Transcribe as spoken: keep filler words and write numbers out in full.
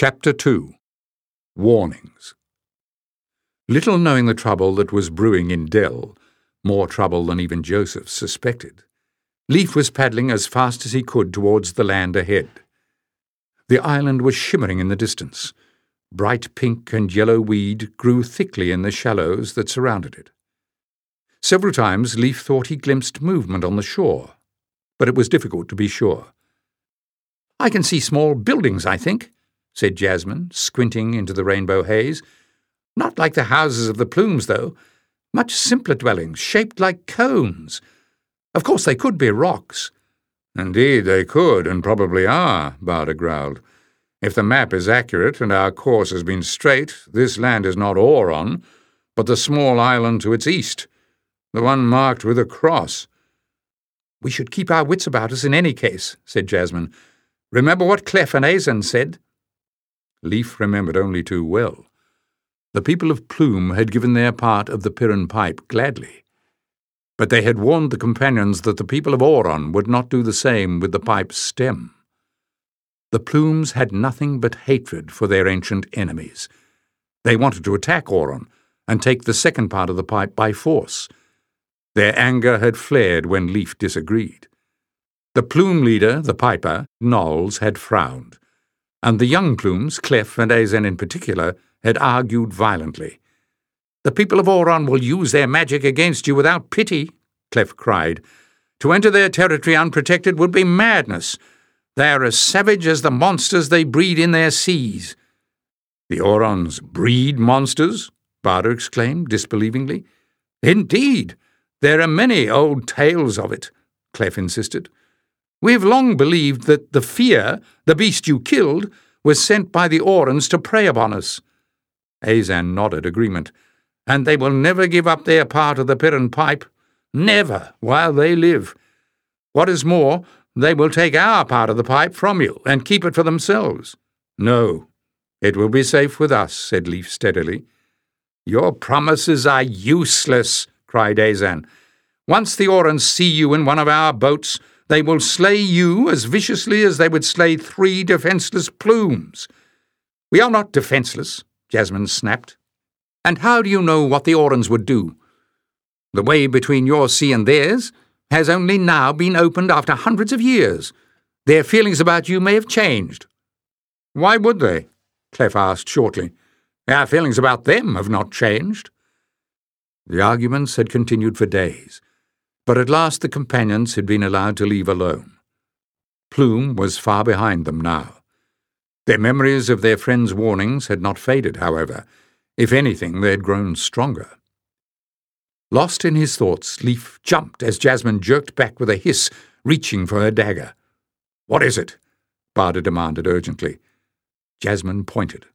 Chapter two. Warnings. Little knowing the trouble that was brewing in Dell, more trouble than even Joseph suspected, Leif was paddling as fast as he could towards the land ahead. The island was shimmering in the distance. Bright pink and yellow weed grew thickly in the shallows that surrounded it. Several times Leif thought he glimpsed movement on the shore, but it was difficult to be sure. "I can see small buildings, I think," said Jasmine, squinting into the rainbow haze. "Not like the houses of the Plumes, though. Much simpler dwellings, shaped like cones. Of course they could be rocks." "Indeed they could, and probably are," Barda growled. "If the map is accurate and our course has been straight, this land is not Auron, but the small island to its east, the one marked with a cross." "We should keep our wits about us in any case," said Jasmine. "Remember what Clef and Azen said?" Leif remembered only too well. The people of Plume had given their part of the Piran pipe gladly, but they had warned the companions that the people of Auron would not do the same with the pipe's stem. The Plumes had nothing but hatred for their ancient enemies. They wanted to attack Auron and take the second part of the pipe by force. Their anger had flared when Leif disagreed. The Plume leader, the piper, Knowles, had frowned, and the young Plumes, Clef and Azen in particular, had argued violently. "The people of Auron will use their magic against you without pity," Clef cried. "To enter their territory unprotected would be madness. They are as savage as the monsters they breed in their seas." "The Aurons breed monsters?" Barda exclaimed disbelievingly. "Indeed, there are many old tales of it," Clef insisted. "We have long believed that the Fear, the beast you killed, was sent by the Aurons to prey upon us." Azen nodded agreement. "And they will never give up their part of the Piran pipe. Never, while they live. What is more, they will take our part of the pipe from you and keep it for themselves." "No, it will be safe with us," said Leif steadily. "Your promises are useless," cried Azen. "Once the Aurons see you in one of our boats, they will slay you as viciously as they would slay three defenceless Plumes." "We are not defenceless," Jasmine snapped. "And how do you know what the Aurons would do? The way between your sea and theirs has only now been opened after hundreds of years. Their feelings about you may have changed." "Why would they?" Clef asked shortly. "Our feelings about them have not changed." The arguments had continued for days, but at last the companions had been allowed to leave alone. Plume was far behind them now. Their memories of their friends' warnings had not faded, however. If anything, they had grown stronger. Lost in his thoughts, Leif jumped as Jasmine jerked back with a hiss, reaching for her dagger. "What is it?" Barda demanded urgently. Jasmine pointed.